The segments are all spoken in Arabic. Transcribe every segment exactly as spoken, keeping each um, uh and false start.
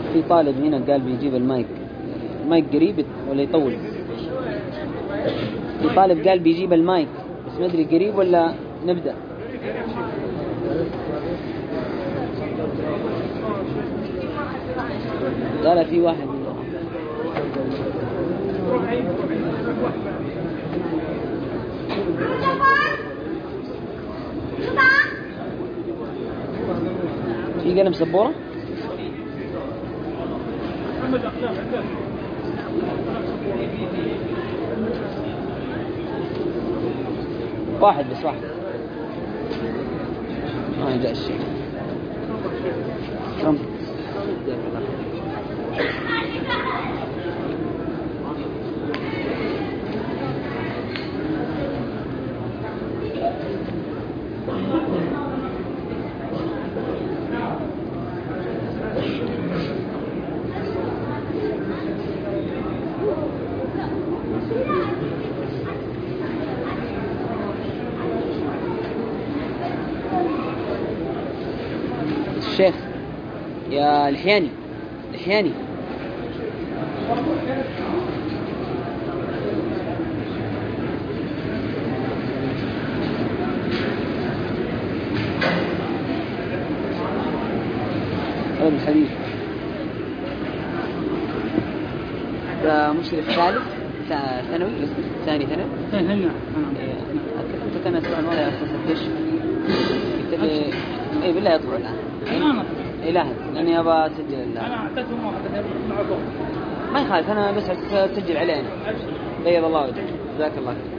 في طالب هنا قال بيجيب المايك، المايك قريب ولا يطول؟ في طالب قال بيجيب المايك بس ما ادري قريب ولا نبدأ. لا لا في واحد في قلم سبورة. واحد بس واحد ما جاء الشيء. رم الشيخ يا الحياني الحياني هذا الحديث ده مشرف ثالث ثانوي ثاني ثانوي ثاني أنت كان أسبوع الماضي على أساس الدش قلت لي إيه بالله يطلع الآن إلهي لأني أبغى أسجل الله. أنا أعطيتهم واحد ما يخالف أنا بس أسجل عليه أنا. بيض الله وجهك جزاك الله خير.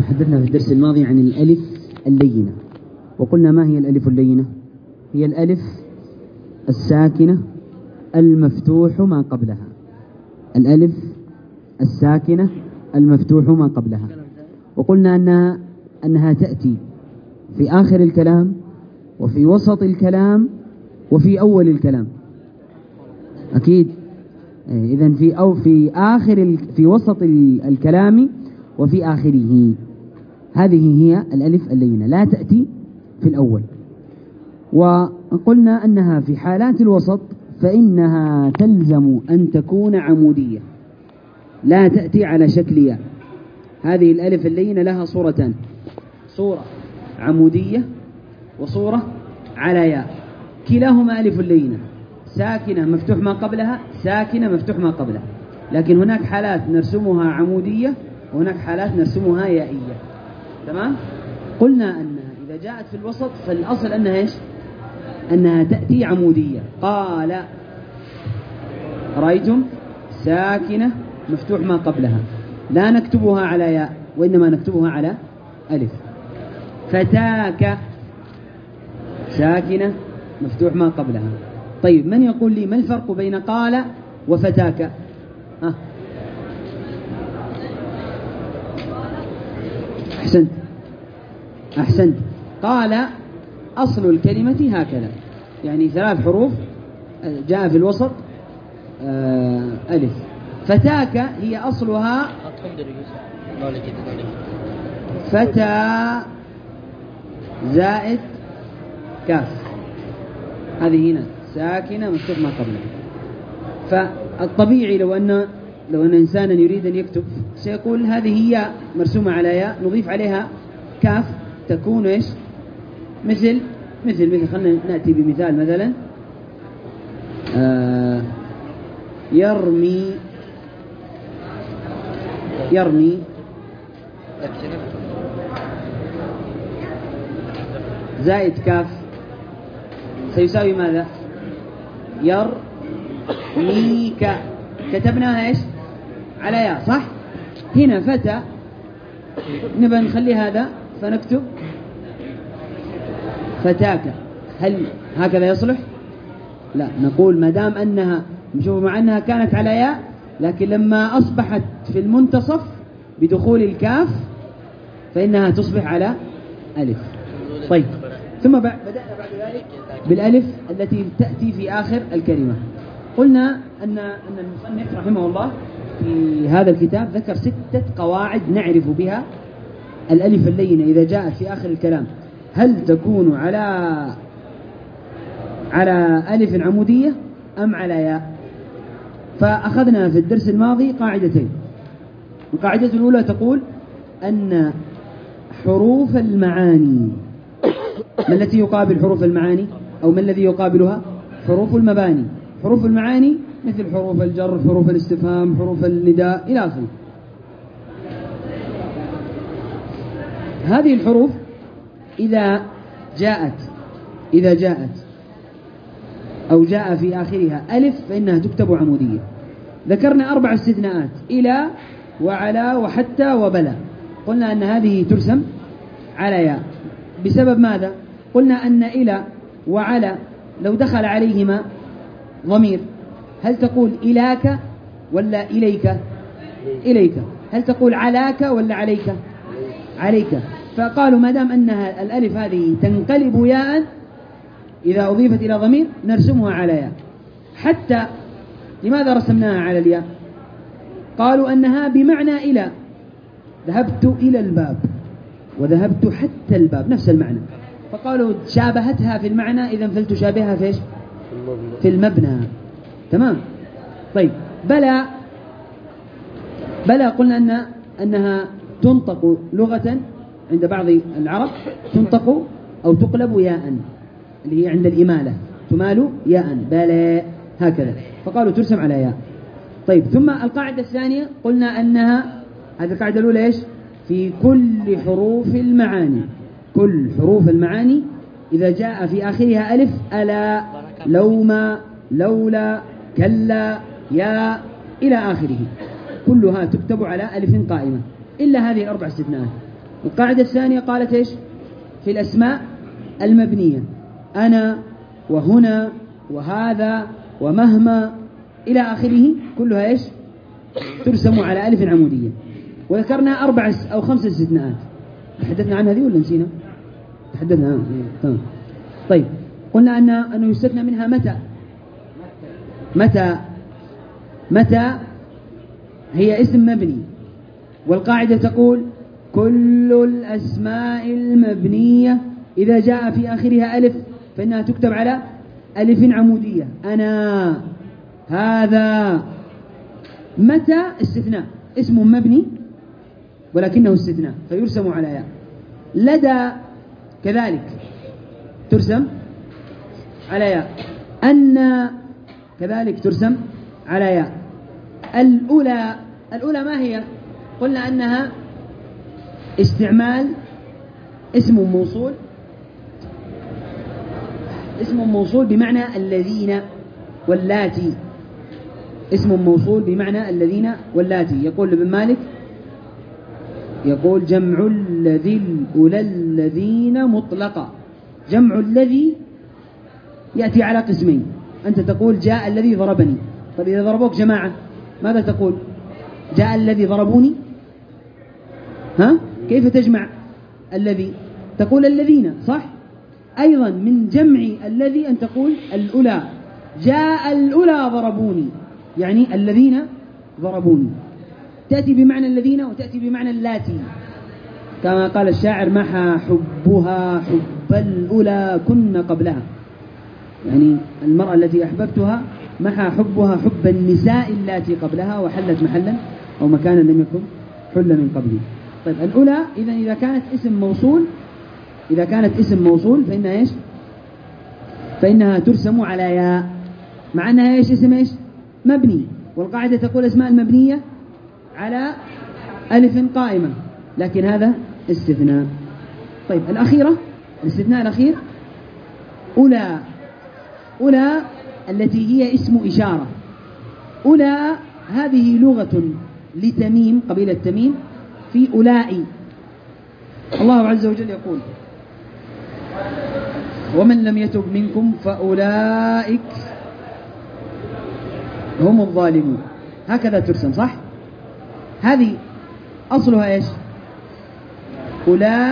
تحدثنا في الدرس الماضي عن الألف اللينة، وقلنا ما هي الألف اللينة؟ هي الألف الساكنة المفتوح ما قبلها، الألف الساكنة المفتوح ما قبلها. وقلنا أنها, أنها تأتي في آخر الكلام وفي وسط الكلام وفي أول الكلام. أكيد. إذن في أو في آخر في وسط الكلام وفي آخره. هذه هي الألف اللينة، لا تأتي في الأول. وقلنا أنها في حالات الوسط فإنها تلزم أن تكون عمودية، لا تأتي على شكل ياء. هذه الألف اللينة لها صورتان، صورة عمودية وصورة على ياء، كلاهما ألف اللينة، ساكنة مفتوح ما قبلها، ساكنة مفتوح ما قبلها. لكن هناك حالات نرسمها عمودية وهناك حالات نرسمها يائية. تمام؟ قلنا أنها إذا جاءت في الوسط فالأصل أنها إيش؟ أنها تأتي عمودية. قال رأيتم ساكنة مفتوح ما قبلها، لا نكتبها على ياء وإنما نكتبها على ألف. فتاك ساكنة مفتوح ما قبلها. طيب من يقول لي ما الفرق بين قال وفتاك؟ ها أحسنت أحسنت قال أصل الكلمة هكذا، يعني ثلاث حروف جاء في الوسط ألف. فتاك هي أصلها فتى زائد كاف، هذه هنا ساكنة مفتوح ما قبلها. فالطبيعي لو أن لو أن إنسانا يريد أن يكتب سيقول هذه ياء مرسومة على ياء نضيف عليها كاف تكون إيش؟ مثل مثل مثل خلنا نأتي بمثال مثلا آه يرمي يرمي زائد كاف سيساوي ماذا؟ يرميك. كتبناها ايش؟ على ياء صح؟ هنا فتى نبغى نخلي هذا فنكتب فتاك. هل هكذا يصلح؟ لا، نقول ما دام أنها نشوف مع أنها كانت على ياء لكن لما أصبحت في المنتصف بدخول الكاف فإنها تصبح على ألف. طيب ثم بدأنا بعد ذلك بالألف التي تأتي في آخر الكلمة. قلنا أن أن المصنف رحمه الله في هذا الكتاب ذكر ستة قواعد نعرف بها الألف اللينة إذا جاءت في آخر الكلام هل تكون على على ألف عمودية أم على ياء. فأخذنا في الدرس الماضي قاعدتين. القاعدة الأولى تقول أن حروف المعاني، ما التي يقابل حروف المعاني أو ما الذي يقابلها؟ حروف المباني. حروف المعاني مثل حروف الجر، حروف الاستفهام، حروف النداء إلى آخره. هذه الحروف إذا جاءت إذا جاءت أو جاء في آخرها ألف فإنها تكتب عمودية. ذكرنا أربع استثناءات: إلى وعلى وحتى وبلى. قلنا أن هذه ترسم على ياء بسبب ماذا؟ قلنا أن إلى وعلى لو دخل عليهما ضمير هل تقول إلاك ولا إليك؟ إليك. هل تقول علاك ولا عليك؟ عليك. فقالوا ما دام أنها الألف هذه تنقلب ياء إذا أضيفت إلى ضمير نرسمها على ياء. حتى لماذا رسمناها على الياء؟ قالوا أنها بمعنى إلى، ذهبت إلى الباب وذهبت حتى الباب نفس المعنى، فقالوا شابهتها في المعنى إذن فلتشابهها في إيش؟ في المبنى. تمام. طيب بلى بلى قلنا أن أنها تنطق لغة عند بعض العرب، تنطق أو تقلب ياء اللي هي عند الإمالة تمال ياء بلى هكذا، فقالوا ترسم على ياء. طيب ثم القاعدة الثانية قلنا أنها هذه القاعدة الأولى إيش؟ في كل حروف المعاني، كل حروف المعاني إذا جاء في آخرها ألف ألا لوما لولا كلا يا إلى آخره كلها تكتب على ألف قائمة إلا هذه الأربع استثناءات. القاعدة الثانية قالت إيش في الأسماء المبنية؟ أنا وهنا وهذا ومهما إلى آخره كلها إيش ترسم على ألف عمودية. وذكرنا أربع أو خمس استثناءات تحدثنا عن هذه ولا نسينا؟ تحدثنا عنها. تمام. طيب قلنا أن أنه يستثنى منها متى. متى متى هي اسم مبني، والقاعدة تقول كل الأسماء المبنية إذا جاء في آخرها ألف فإنها تكتب على ألف عمودية. أنا، هذا. متى استثناء، اسم مبني ولكنه استثناء فيرسم على ياء. لدى كذلك ترسم على ياء. أن كذلك ترسم على ياء. الأولى، الأولى ما هي؟ قلنا أنها استعمال اسم موصول، اسم موصول بمعنى الذين واللاتي، اسم موصول بمعنى الذين واللاتي. يقول ابن مالك يقول جمع الذي الأولى الذين مطلقا. جمع الذي يأتي على قسمين. أنت تقول جاء الذي ضربني، طيب إذا ضربوك جماعة ماذا تقول؟ جاء الذي ضربوني. ها؟ كيف تجمع الذي؟ تقول الذين، صح؟ أيضا من جمع الذي أن تقول الأولى. جاء الأولى ضربوني، يعني الذين ضربوني. تأتي بمعنى الذين وتأتي بمعنى اللاتي، كما قال الشاعر محى حبها حب الأولى كن قبلها، يعني المرأة التي أحببتها محى حبها حب النساء اللاتي قبلها وحلت محلا أو مكانا لم يكن حل من قبله. طيب الأولى إذا إذا كانت اسم موصول، إذا كانت اسم موصول فإنها إيش؟ فإنها ترسم على ياء، مع أنها إيش؟ اسم إيش؟ مبني، والقاعدة تقول أسماء المبنية على ألف قائمة، لكن هذا استثناء. طيب الأخيرة، الاستثناء الأخير أولى. أولى التي هي اسم إشارة. أولى هذه لغة لتميم، قبيلة تميم، في أولئي. الله عز وجل يقول ومن لم يتب منكم فأولئك هم الظالمون. هكذا ترسم، صح؟ هذه أصلها إيش؟ أولئي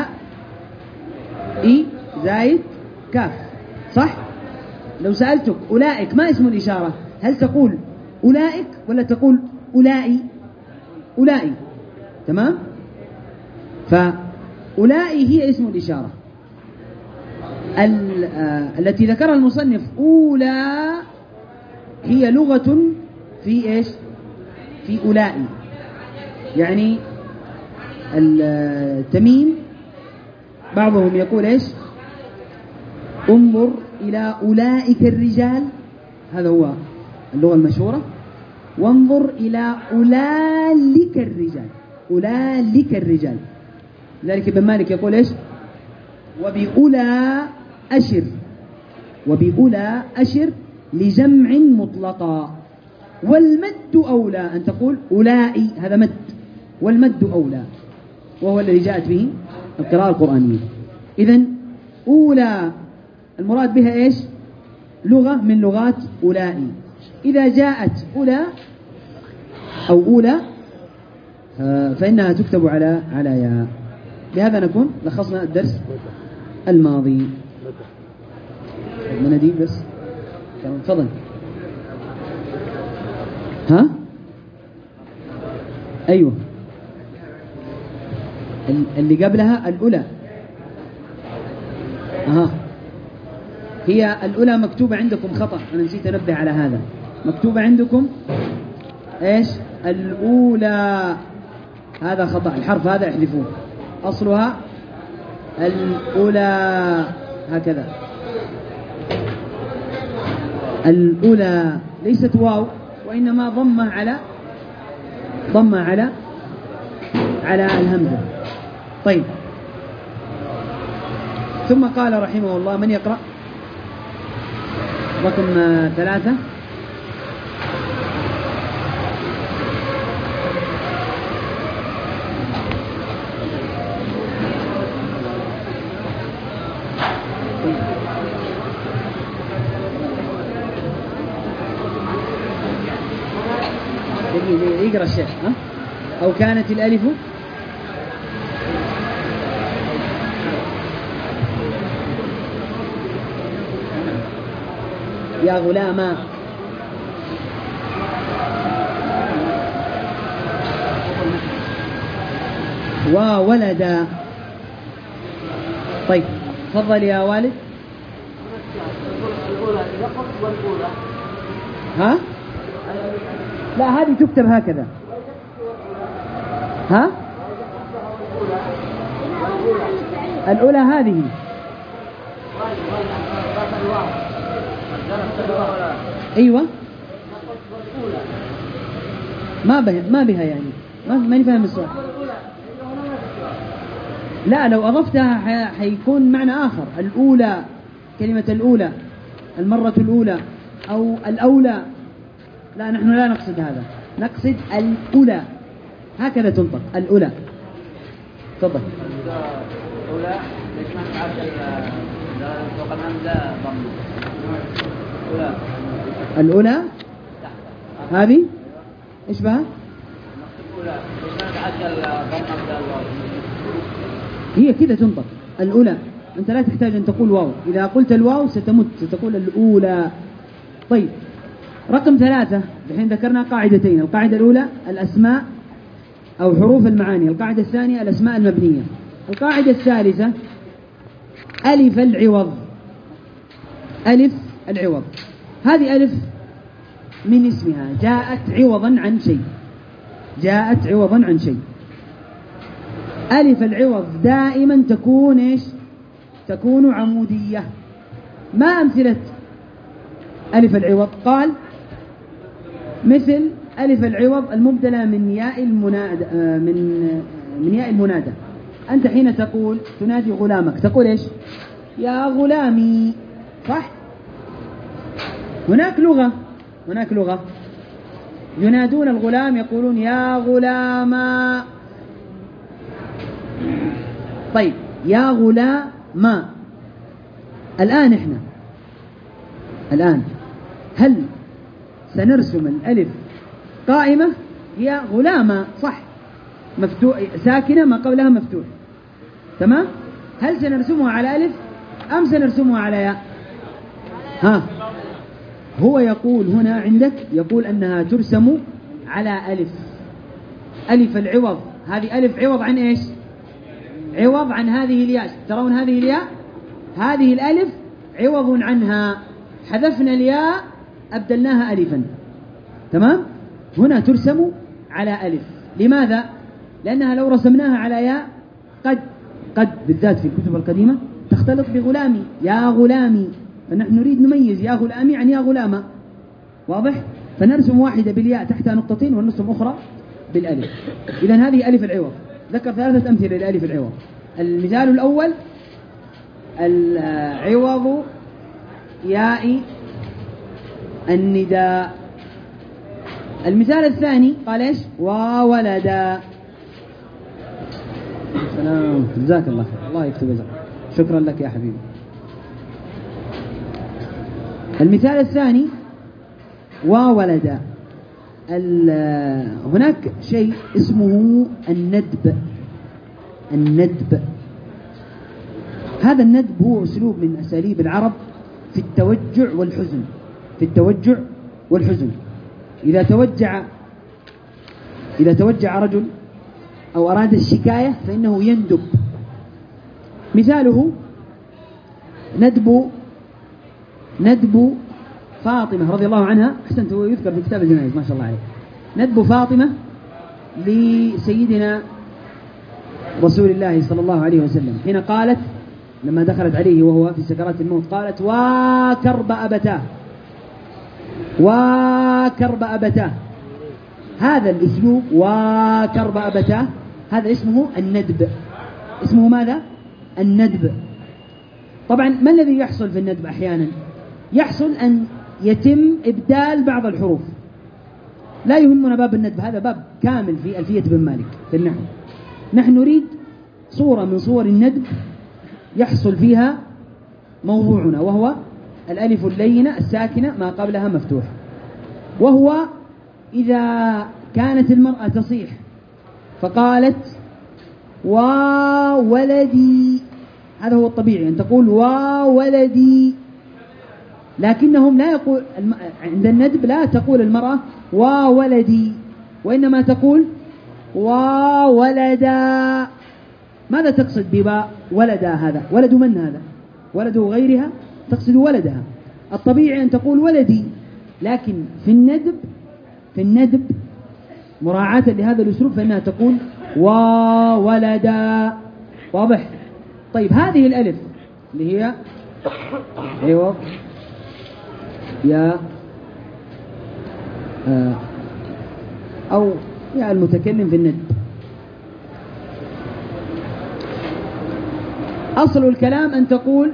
زايد كاف، صح؟ لو سألتك أولئك ما اسم الإشارة، هل تقول أولئك ولا تقول أولئي؟ أولئي، تمام؟ فأولئي هي اسم الإشارة. التي ذكرها المصنف أولى هي لغة في إيش؟ في أولئي، يعني التميم بعضهم يقول إيش؟ انظر إلى أولئك الرجال، هذا هو اللغة المشهورة، وانظر إلى أولئك الرجال، أولئك الرجال. لذلك ابن مالك يقول إيش؟ وبأولى أشر، وبأولى أشر لجمع مطلقا. والمد أولى أن تقول أولئي، هذا مد، والمد أولى وهو الذي جاءت به القراءة القرآنية. إذن أولى المراد بها إيش؟ لغة من لغات أولئي. إذا جاءت أولى أو أولى فإنها تكتب على على ياء. بهذا نكون لخصنا الدرس الماضي. مناديل بس، تفضل. ها؟ أيوه، اللي قبلها الأولى. أها، هي الأولى مكتوبة عندكم خطأ، أنا نسيت أنبه على هذا. مكتوبة عندكم إيش؟ الأولى، هذا خطأ، الحرف هذا احذفوه، أصلها الأولى هكذا. الأولى ليست واو، وإنما ضمة على ضمة على على الهمزة. طيب، ثم قال رحمه الله، من يقرأ رقم ثلاثة؟ يقرأ الشيخ ها؟ أو كانت الألف يا غلاما وولدا. طيب تفضل يا والد. ها؟ لا هذه تكتب هكذا. ها؟ الأولى هذه أيوة ما بها ما بها يعني ما ماني فاهم السؤال. لا لو أضفتها حيكون معنى آخر. الأولى كلمة الأولى المرة الأولى أو الأولى. لا نحن لا نقصد هذا، نقصد الأولى هكذا تنطق الأولى. تفضل. الأولى ليش ما تعدل فوق الهمزة ضم؟ الأولى الأولى هذه إيش بها؟ الأولى ليش ما تعدل ضم الواو؟ هي كذا تنطق الأولى. أنت لا تحتاج أن تقول واو. إذا قلت الواو ستمت ستقول الأولى. طيب رقم ثلاثة. الحين ذكرنا قاعدتين. القاعدة الأولى الأسماء أو حروف المعاني. القاعدة الثانية الأسماء المبنية. القاعدة الثالثة ألف العوض. ألف العوض هذه ألف من اسمها جاءت عوضا عن شيء. جاءت عوضا عن شيء. ألف العوض دائما تكون إيش؟ تكون عمودية. ما أمثلة ألف العوض؟ قال مثل ألف العوض المبدلة من ياء المنادى من من ياء المنادى. أنت حين تقول تنادي غلامك تقول إيش؟ يا غلامي، صح؟ هناك لغة هناك لغة ينادون الغلام يقولون يا غلاما. طيب يا غلاما. الآن إحنا الآن هل سنرسم الألف قائمة؟ هي غلامة صح، مفتوح ساكنة ما قبلها مفتوح، تمام؟ هل سنرسمها على ألف أم سنرسمها على ياء؟ ها هو يقول هنا عندك يقول أنها ترسم على ألف. ألف العوض هذه ألف عوض عن إيش؟ عوض عن هذه الياء. ترون هذه الياء؟ هذه الألف عوض عنها، حذفنا الياء أبدلناها ألفا، تمام؟ هنا ترسم على ألف. لماذا؟ لأنها لو رسمناها على ياء قد قد بالذات في الكتب القديمة تختلط بغلامي يا غلامي، فنحن نريد نميز يا غلامي عن يا غلامة، واضح؟ فنرسم واحدة بالياء تحتها نقطتين ونرسم أخرى بالألف. إذن هذه ألف العوض. ذكر ثلاثة أمثلة لألف العوض. المثال الأول العوض ياء النداء. المثال الثاني قال إيش؟ وولدا. سلام، جزاك الله خير، الله يكتب أجرك، شكرا لك يا حبيبي. المثال الثاني وولدا. هناك شيء اسمه الندب. الندب هذا الندب هو أسلوب من أساليب العرب في التوجع والحزن. في التوجع والحزن إذا توجع إذا توجع رجل أو أراد الشكاية فإنه يندب. مثاله ندب ندب فاطمة رضي الله عنها. أحسنت، هو يذكر في كتاب الجنائز ما شاء الله عليه. ندب فاطمة لسيدنا رسول الله صلى الله عليه وسلم حين قالت لما دخلت عليه وهو في سكرات الموت قالت وكرب أبتاه وكرب أبتاه. هذا الأسلوب وكرب أبتاه هذا اسمه الندب. اسمه ماذا؟ الندب. طبعا ما الذي يحصل في الندب؟ أحيانا يحصل أن يتم إبدال بعض الحروف. لا يهمنا باب الندب، هذا باب كامل في ألفية بن مالك في النحو. نحن نريد صورة من صور الندب يحصل فيها موضوعنا، وهو الألف اللينة الساكنة ما قبلها مفتوح، وهو إذا كانت المرأة تصيح فقالت وولدي، هذا هو الطبيعي أن تقول وولدي، لكنهم لا يقول عند الندب لا تقول المرأة وولدي، وإنما تقول وولدا. ماذا تقصد بباء ولدا؟ هذا ولد من هذا؟ ولد غيرها، تقصد ولدها. الطبيعي أن تقول ولدي، لكن في الندب في الندب مراعاة لهذا الأسلوب فإنها تقول وولدا. واضح؟ طيب هذه الألف اللي هي عوض يا آه أو يا المتكلم في الندب، أصل الكلام أن تقول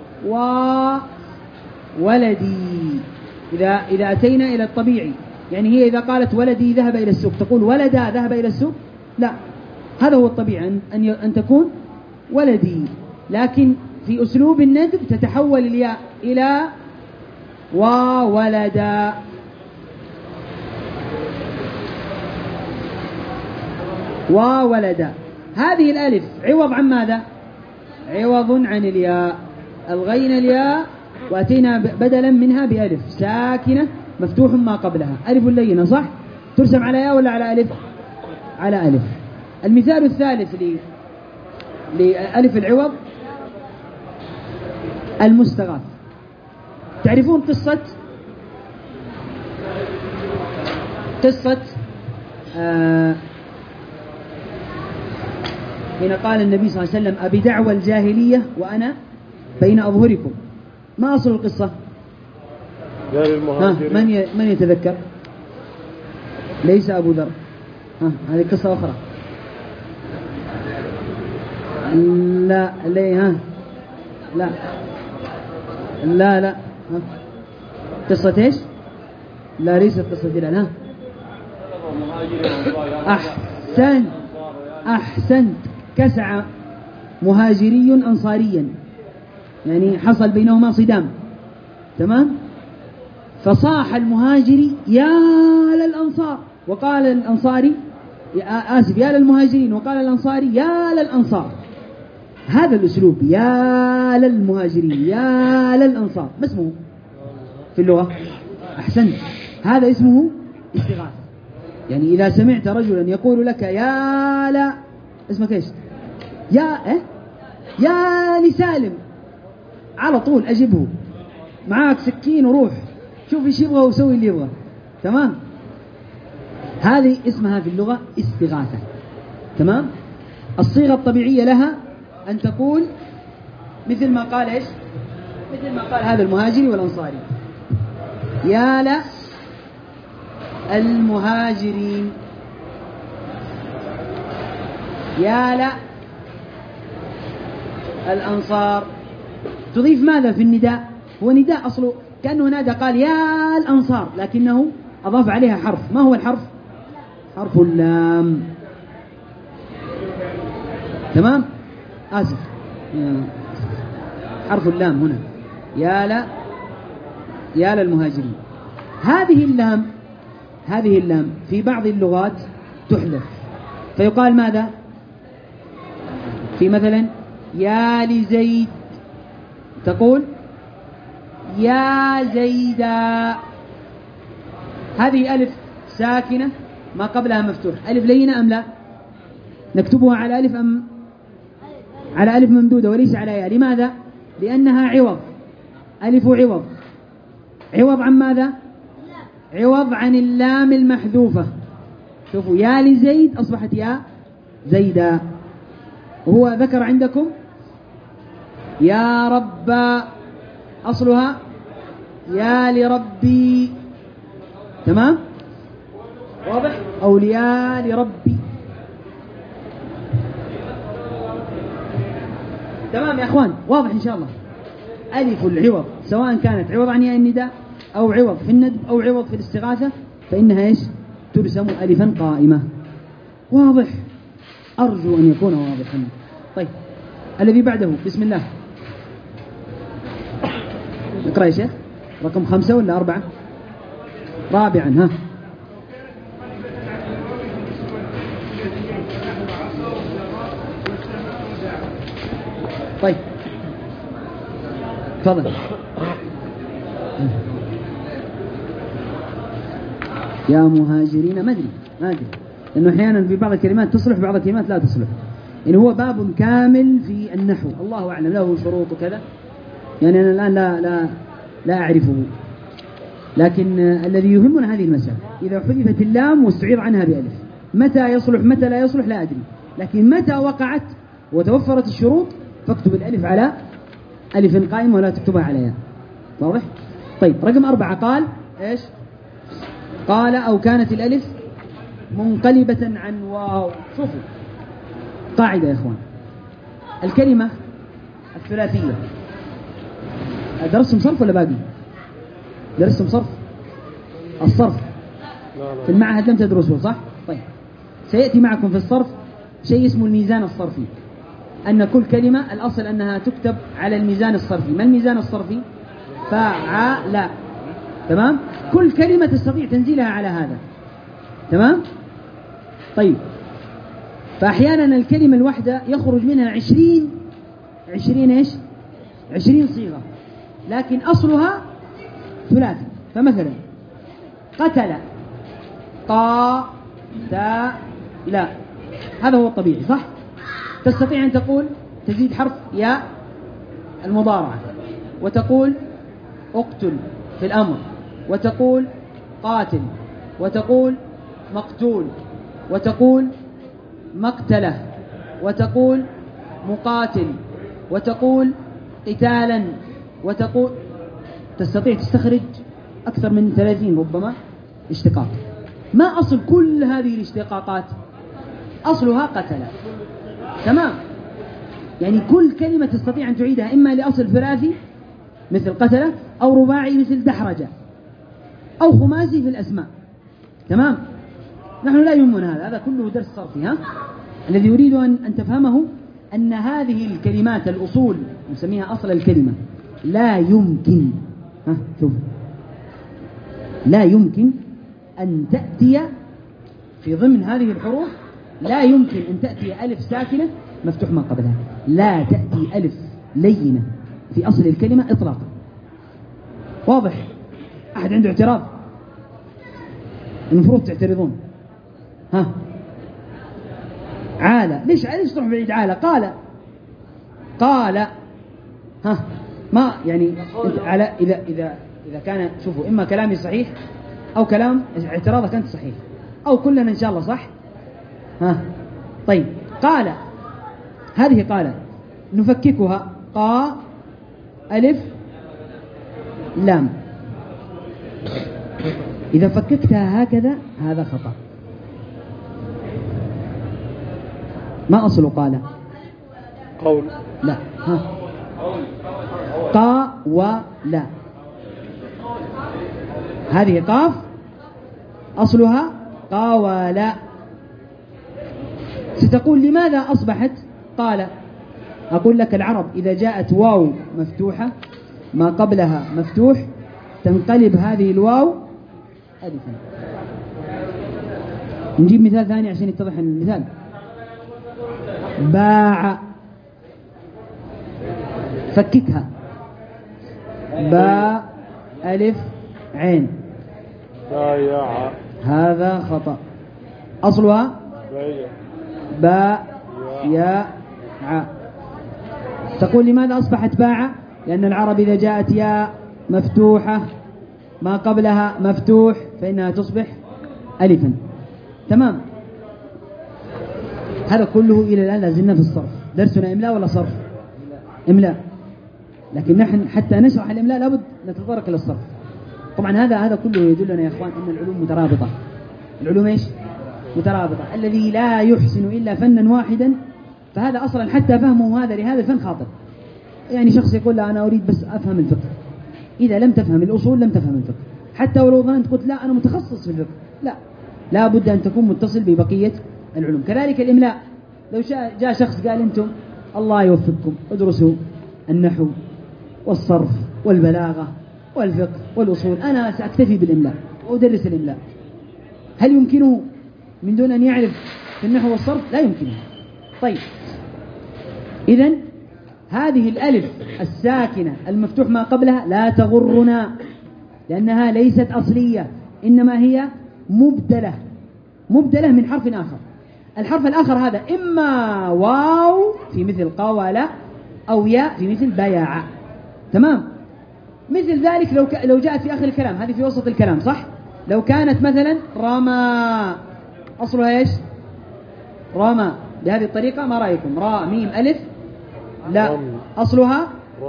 وولدي. إذا إذا أتينا إلى الطبيعي، يعني هي إذا قالت ولدي ذهب إلى السوق تقول ولدا ذهب إلى السوق؟ لا، هذا هو الطبيعي أن أن تكون ولدي، لكن في أسلوب الندب تتحول الياء إلى وولدا. وولدا هذه الألف عوض عن ماذا؟ عوض عن الياء، ألغينا الياء وأتينا بدلا منها بألف ساكنة مفتوح ما قبلها، ألف لينة صح؟ ترسم على ياء ولا على ألف؟ على ألف. المثال الثالث لألف العوض المستغاث. تعرفون قصة قصة آه حين قال النبي صلى الله عليه وسلم أبي دعوى الجاهلية وأنا بين أظهركم، ما أصل القصة؟ ها من من يتذكر؟ ليس أبو ذر، ها هذه قصة أخرى. لا ليه ها لا لا لا ها. قصة ايش؟ لا ليست قصة دلال. ها أحسنت أحسنت كسع مهاجري أنصاريا، يعني حصل بينهما صدام، تمام؟ فصاح المهاجري يا للأنصار، وقال الأنصاري آسف يا للمهاجرين، وقال الأنصاري يا للأنصار. هذا الأسلوب يا للمهاجرين يا للأنصار ما اسمه في اللغة؟ أحسنت، هذا اسمه استغاثة. يعني إذا سمعت رجلا يقول لك يا لا، اسمك ايش؟ يا إيه؟ يا لسالم، على طول أجبه، معاك سكين وروح شوف ايش يبغى وسوي اللي يبغى، تمام؟ هذه اسمها في اللغة استغاثة، تمام؟ الصيغة الطبيعية لها أن تقول مثل ما قال ايش؟ مثل ما قال هذا المهاجري والأنصاري يا لا المهاجرين يا لا الأنصار. تضيف ماذا في النداء؟ هو نداء أصله كأنه نادى قال يا الأنصار، لكنه أضاف عليها حرف. ما هو الحرف؟ حرف اللام، تمام؟ آسف حرف اللام هنا يا لا يا للمهاجرين. هذه اللام هذه اللام في بعض اللغات تحذف فيقال ماذا؟ في مثلا يا لزيد تقول يا زيدا. هذه ألف ساكنة ما قبلها مفتوح، ألف لينة أم لا؟ نكتبها على ألف أم على ألف ممدودة وليس على ياء؟ لماذا؟ لأنها عوض، ألف عوض. عوض عن ماذا؟ عوض عن اللام المحذوفة. شوفوا يا لزيد أصبحت يا زيدا، وهو ذكر عندكم يا رب أصلها يا لربي، تمام؟ واضح؟ أو يا لربي، تمام يا أخوان؟ واضح إن شاء الله. ألف العوض سواء كانت عوض عن ياء النداء أو عوض في الندب أو عوض في الاستغاثة فإنها إيش؟ ترسم ألفا قائمة. واضح؟ أرجو أن يكون واضحا. طيب الذي بعده بسم الله. اقرأ يا شيخ. رقم خمسة ولا أربعة؟ رابعا. ها طيب تفضل. يا مهاجرين ما أدري ما أدري لأنه أحيانا في بعض الكلمات تصلح بعض الكلمات لا تصلح. يعني هو باب كامل في النحو الله أعلم له شروط وكذا، يعني أنا الآن لا لا لا أعرفه، لكن الذي يهمنا هذه المسألة إذا حذفت اللام واستعيض عنها بألف متى يصلح متى لا يصلح لا أدري، لكن متى وقعت وتوفرت الشروط فاكتب الألف على ألف قائمة ولا تكتبها على ياء. واضح؟ طيب رقم أربعة قال إيش؟ قال أو كانت الألف منقلبة عن واو. شوفوا قاعدة يا إخوان، الكلمة الثلاثية درستم صرف ولا باقي؟ درستم صرف؟ الصرف في المعهد لم تدرسوه صح؟ طيب سيأتي معكم في الصرف شيء اسمه الميزان الصرفي، أن كل كلمة الأصل أنها تكتب على الميزان الصرفي. ما الميزان الصرفي؟ فعل. تمام؟ كل كلمة تستطيع تنزيلها على هذا. تمام؟ طيب فأحيانا الكلمة الواحدة يخرج منها عشرين عشرين إيش؟ عشرين صيغة، لكن أصلها ثلاثي. فمثلا قتل قا تا لا، هذا هو الطبيعي صح؟ تستطيع أن تقول تزيد حرف ياء المضارعة وتقول اقتل في الأمر، وتقول قاتل، وتقول مقتول، وتقول مقتله، وتقول مقاتل، وتقول قتالا، وتقول تستطيع تستخرج أكثر من ثلاثين ربما اشتقاق. ما أصل كل هذه الاشتقاقات؟ أصلها قتل. تمام؟ يعني كل كلمة تستطيع أن تعيدها إما لأصل ثلاثي مثل قتل، أو رباعي مثل دحرج، أو خماسي في الأسماء. تمام؟ نحن لا يهمنا هذا، هذا كله درس صرفي. ها؟ الذي يريد أن, أن تفهمه أن هذه الكلمات الأصول نسميها أصل الكلمة لا يمكن ها شوف لا يمكن أن تأتي في ضمن هذه الحروف، لا يمكن أن تأتي ألف ساكنة مفتوح ما قبلها، لا تأتي ألف لينة في أصل الكلمة إطلاقا. واضح؟ أحد عنده اعتراض؟ المفروض تعترضون. ها عالة، ليش ليش تروح بعيد؟ عالة قال قال ها ما يعني على إذا إذا إذا كان شوفوا إما كلامي صحيح أو كلام اعتراضك أنت صحيح أو كلنا إن شاء الله صح. ها طيب قال، هذه قال نفككها قا ألف لام، إذا فككتها هكذا هذا خطأ. ما أصل قال؟ قول. لا ها قا ولا، هذه قاف أصلها قا ولا. ستقول لماذا أصبحت قال؟ أقول لك العرب إذا جاءت واو مفتوحة ما قبلها مفتوح تنقلب هذه الواو ألفا. نجيب مثال ثاني عشان يتضح المثال. باع، فككها باء ألف عين، بايع، هذا خطأ. أصلها باء ياء ع. تقول لماذا أصبحت باع؟ لأن العرب إذا جاءت ياء مفتوحة ما قبلها مفتوح فإنها تصبح ألفا. تمام؟ هذا كله إلى الآن لازلنا في الصرف. درسنا إملاء ولا صرف؟ إملاء، لكن نحن حتى نشرح الإملاء لابد نتطرق إلى الصرف. طبعا هذا هذا كله يدلنا يا إخوان أن العلوم مترابطة. العلوم إيش؟ مترابطة. الذي لا يحسن إلا فنا واحدا فهذا أصلا حتى فهمه هذا لهذا الفن خاطئ. يعني شخص يقول لا أنا أريد بس أفهم الفقه، إذا لم تفهم الأصول لم تفهم الفقه. حتى ولو ظننت قلت لا أنا متخصص في الفقه، لا، لا بد أن تكون متصل ببقية العلوم. كذلك الإملاء، لو جاء شخص قال أنتم الله يوفقكم ادرسوا النحو والصرف والبلاغة والفقه والأصول. أنا سأكتفي بالإملاء وأدرس الإملاء. هل يمكنه من دون أن يعرف في النحو والصرف؟ لا يمكنه. طيب، إذن هذه الألف الساكنة المفتوح ما قبلها لا تغرنا، لأنها ليست أصلية، إنما هي مبدلة مبدلة من حرف آخر. الحرف الآخر هذا إما واو في مثل قاول، أو ياء في مثل بيع. تمام. مثل ذلك لو ك... لو جاءت في آخر الكلام، هذه في وسط الكلام صح؟ لو كانت مثلا رمى، أصلها إيش؟ رمى. بهذه الطريقة ما رأيكم؟ راء ميم ألف، لا، أصلها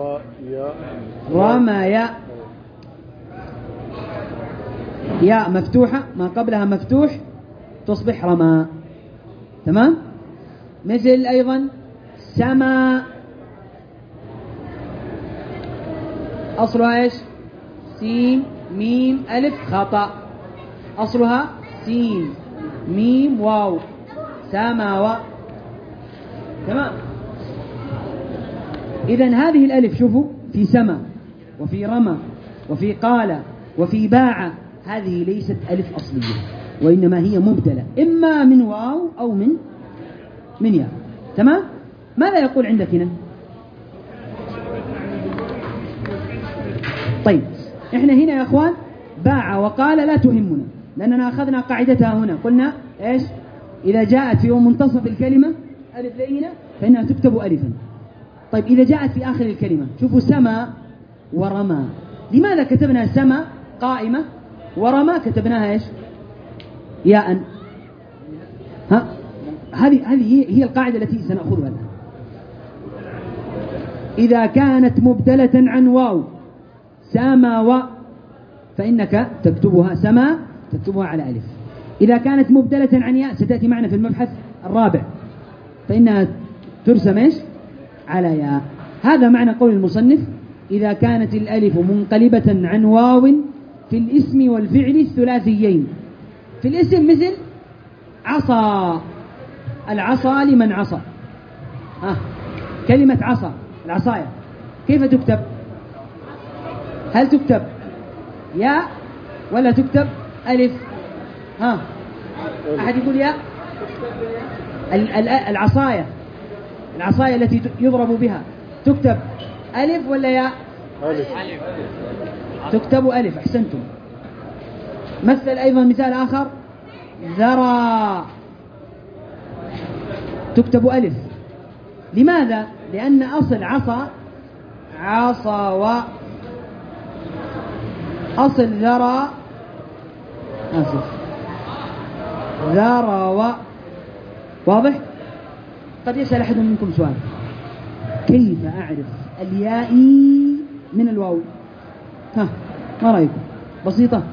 رمى ياء، ياء مفتوحة ما قبلها مفتوح تصبح رمى. تمام. مثل أيضا سما، أصلها إيش؟ سين ميم ألف خطأ، أصلها سين ميم واو سماوة. تمام. إذن هذه الألف شوفوا في سما وفي رمى وفي قال وفي باع، هذه ليست ألف أصلية، وإنما هي مبدلة إما من واو أو من من ياء. تمام. ماذا يقول عندك هنا؟ طيب، إحنا هنا يا أخوان باع وقال لا تهمنا، لأننا أخذنا قاعدتها هنا، قلنا إيش؟ إذا جاءت في منتصف الكلمة ألف لينة فإنها تكتب ألفا. طيب، إذا جاءت في آخر الكلمة، شوفوا سما ورمى، لماذا كتبنا سما قائمة ورمى كتبناها إيش؟ ياء. ها، هذه هذه هي القاعدة التي سنأخذها الآن. إذا كانت مبدلة عن واو سما و، فإنك تكتبها سما، تكتبها على ألف. إذا كانت مبدلة عن ياء ستأتي معنا في المبحث الرابع، فإنها ترسم إيش؟ على ياء. هذا معنى قول المصنف: إذا كانت الألف منقلبة عن واو في الاسم والفعل الثلاثيين. في الاسم مثل عصا، العصا لمن عصى. آه. كلمة عصا، العصاية، كيف تكتب؟ هل تكتب ياء ولا تكتب ألف؟ ها، أحد يقول ياء؟ العصاية، العصاية التي يضرب بها تكتب ألف ولا ياء؟ ألف. تكتب ألف. أحسنتم. مثل أيضا مثال آخر: ذرى، تكتب ألف. لماذا؟ لأن أصل عصا عصا، و أصل ذرى أصل ذرى و. واضح؟ قد يسأل أحد منكم سؤال: كيف أعرف الياء من الواو؟ ها، ما رأيكم؟ بسيطة.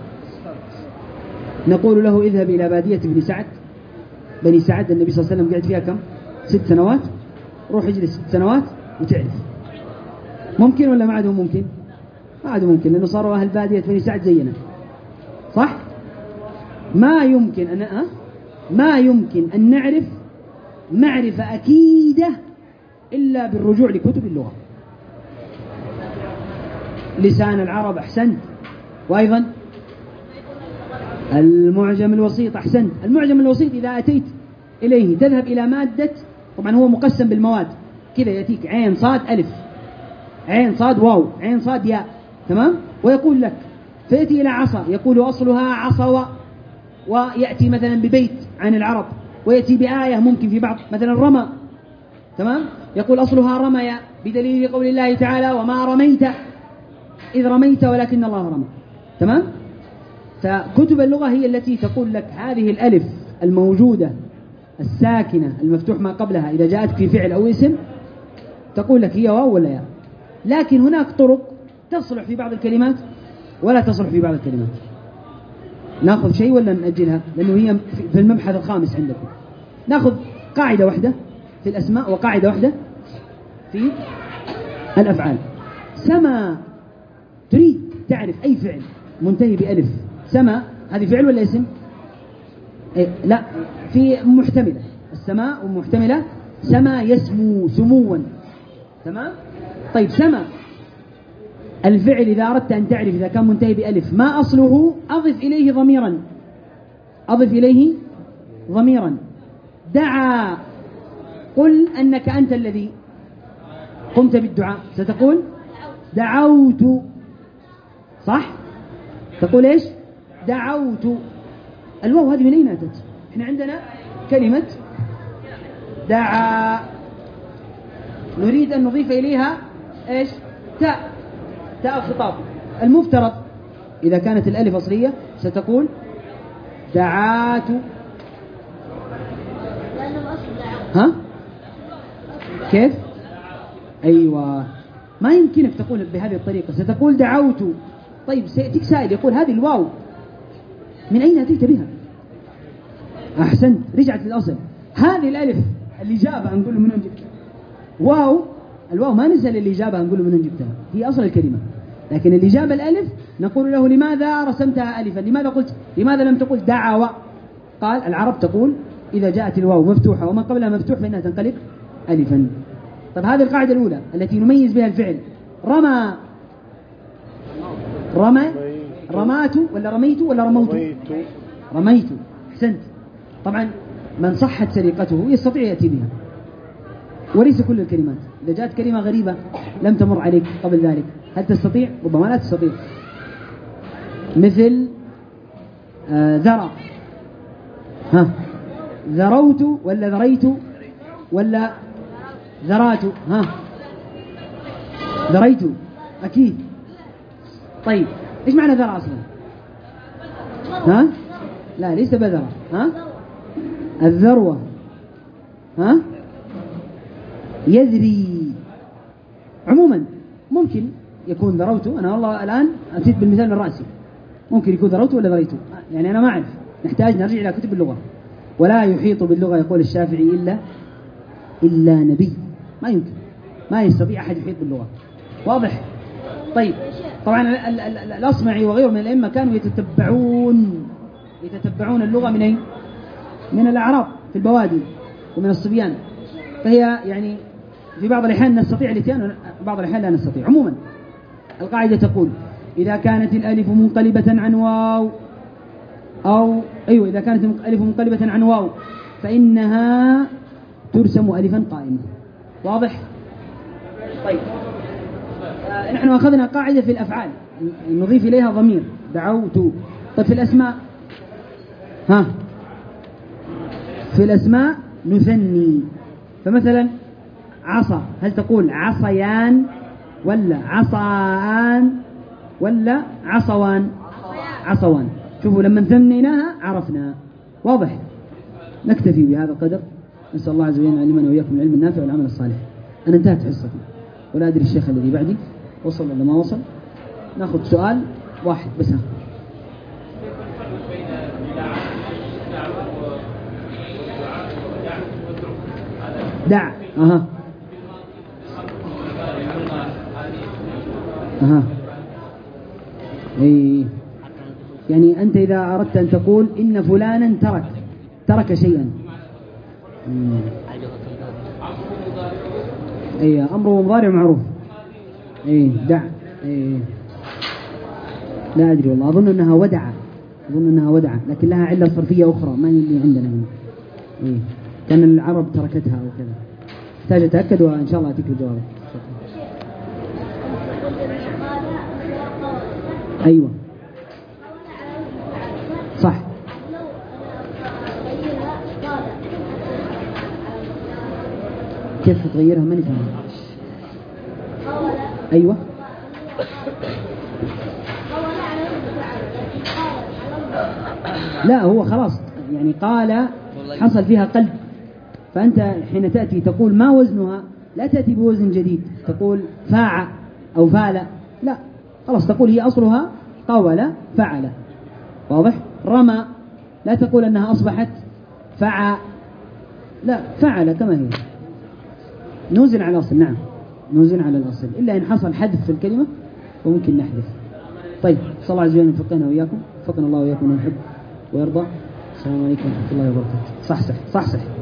نقول له: اذهب إلى بادية بني سعد، بني سعد النبي صلى الله عليه وسلم قعد فيها كم؟ ست سنوات. روح اجلس ست سنوات وتعرف. ممكن ولا ما عادوا ممكن؟ ما عادوا ممكن، لأنه صاروا أهل بادية بني سعد زينا، صح؟ ما يمكن أن أه؟ ما يمكن أن نعرف معرفة أكيدة إلا بالرجوع لكتب اللغة. لسان العرب، أحسنت. وأيضا المعجم الوسيط، أحسنت. المعجم الوسيط إذا أتيت إليه تذهب إلى مادة، طبعا هو مقسم بالمواد كذا، يأتيك عين صاد ألف، عين صاد واو، عين صاد ياء، تمام؟ ويقول لك، فيأتي إلى عصا يقول أصلها عصوا، ويأتي مثلا ببيت عن العرب، ويأتي بآية ممكن في بعض، مثلا رمى، تمام؟ يقول أصلها رمي، بدليل قول الله تعالى: وما رميت إذ رميت ولكن الله رمى. تمام؟ فكتب اللغة هي التي تقول لك هذه الألف الموجودة الساكنة المفتوح ما قبلها إذا جاءت في فعل أو اسم تقول لك هي واو ولا ياء. لكن هناك طرق تصلح في بعض الكلمات ولا تصلح في بعض الكلمات. نأخذ شيء ولا نأجلها؟ لأنه هي في المبحث الخامس عندكم. نأخذ قاعدة واحدة في الأسماء وقاعدة واحدة في الأفعال. سما، تريد تعرف أي فعل منتهي بألف، سما هذه فعل ولا اسم؟ إيه لا، في محتملة، السماء ومحتملة، سما يسمو سموا، تمام؟ طيب سما الفعل إذا أردت أن تعرف إذا كان منتهي بألف ما أصله أضف إليه ضميرا، أضف إليه ضميرا. دعا، قل أنك أنت الذي قمت بالدعاء، ستقول دعوت، صح؟ تقول إيش؟ دعوت. الواو هذه من أين أتت؟ إحنا عندنا كلمة دعا نريد أن نضيف إليها إيش؟ تاء، تاء الخطاب. المفترض إذا كانت الألف أصلية ستقول دعات. ها؟ كيف؟ أيوة، ما يمكنك تقول بهذه الطريقة، ستقول دعوت. طيب سيأتيك سائل يقول هذه الواو من أين أتيت بها؟ أحسنت، رجعت للأصل. هذه الألف اللي جابها نقول له من وين جبتها؟ واو، الواو ما نسأل اللي جابها نقول له من وين جبتها، هي أصل الكلمة. لكن اللي جاب الألف نقول له لماذا رسمتها ألفا؟ لماذا قلت لماذا لم تقل دعوة؟ قال العرب تقول إذا جاءت الواو مفتوحة وما قبلها مفتوح فإنها تنقلب ألفا. طب هذه القاعدة الأولى التي نميز بها الفعل. رمى، رمى، رمات ولا رميت ولا رموت؟ رميت. أحسنت. طبعا من صحت سرقته يستطيع يأتي بها، وليس كل الكلمات. إذا جاءت كلمة غريبة لم تمر عليك قبل ذلك هل تستطيع؟ ربما لا تستطيع. مثل آه ذرى، ها، ذروت ولا ذريت ولا ذرات؟ ها، ذريت أكيد. طيب إيش معنى ذرى أصلا؟ ها؟ لا ليس بذرة، ها؟ الذروة، ها؟ يذري. عموما ممكن يكون ذروت، أنا والله الآن أتيت بالمثال من رأسي، ممكن يكون ذروت ولا ذريت، يعني أنا ما أعرف، نحتاج نرجع إلى كتب اللغة. ولا يحيط باللغة يقول الشافعي إلا إلا نبي، ما يمكن، ما يستطيع أحد يحيط باللغة. واضح؟ طيب طبعا الأصمعي وغيره من الأئمة كانوا يتتبعون يتتبعون اللغة من أين؟ من الأعراب في البوادي ومن الصبيان، فهي يعني في بعض الأحيان نستطيع الاتيان وبعض الأحيان لا نستطيع. عموما القاعدة تقول إذا كانت الألف منقلبة عن واو أو أيوة إذا كانت الألف منقلبة عن واو فإنها ترسم ألفا قائمة. واضح؟ طيب آه نحن أخذنا قاعدة في الأفعال نضيف إليها ضمير دعوت. طيب في الأسماء، ها، في الأسماء نثني. فمثلا عصا، هل تقول عصيان ولا عصان ولا عصوان؟ عصوان. شوفوا لما ثنيناها عرفنا. واضح؟ نكتفي بهذا القدر. نسأل الله عز وجل أن يعلمنا وإياكم العلم النافع والعمل الصالح. أنا انتهت حصتي ولا أدري الشيخ الذي بعدي وصل ولا ما وصل. نأخذ سؤال واحد بس. دع، أها أها إيه، يعني أنت إذا أردت أن تقول إن فلانا ترك ترك شيئا، أي أمره مضارع معروف. إيه دع، إيه لا أدري والله، أظن أنها ودع، أظن أنها ودع لكن لها علة صرفية أخرى ما هي اللي عندنا هنا. إيه كان العرب تركتها أو كذا. احتاج أتأكد وإن شاء الله أتيك الجواب. أيوة صح. كيف تغيرها؟ ماني فاهم. أيوة لا هو خلاص يعني قال حصل فيها قلب، فأنت حين تأتي تقول ما وزنها لا تأتي بوزن جديد تقول فاع أو فال، لا خلاص تقول هي أصلها قول فعل. واضح؟ رمى لا تقول أنها أصبحت فع، لا فعل كما هي، نوزن على الأصل. نعم نوزن على الأصل إلا إن حصل حذف في الكلمة وممكن نحذف. طيب صلى الله عز وجل يوفقنا وإياكم، وفقنا الله وإياكم من يحب ويرضى. السلام عليكم ورحمة الله وبركاته. صح صح صح صح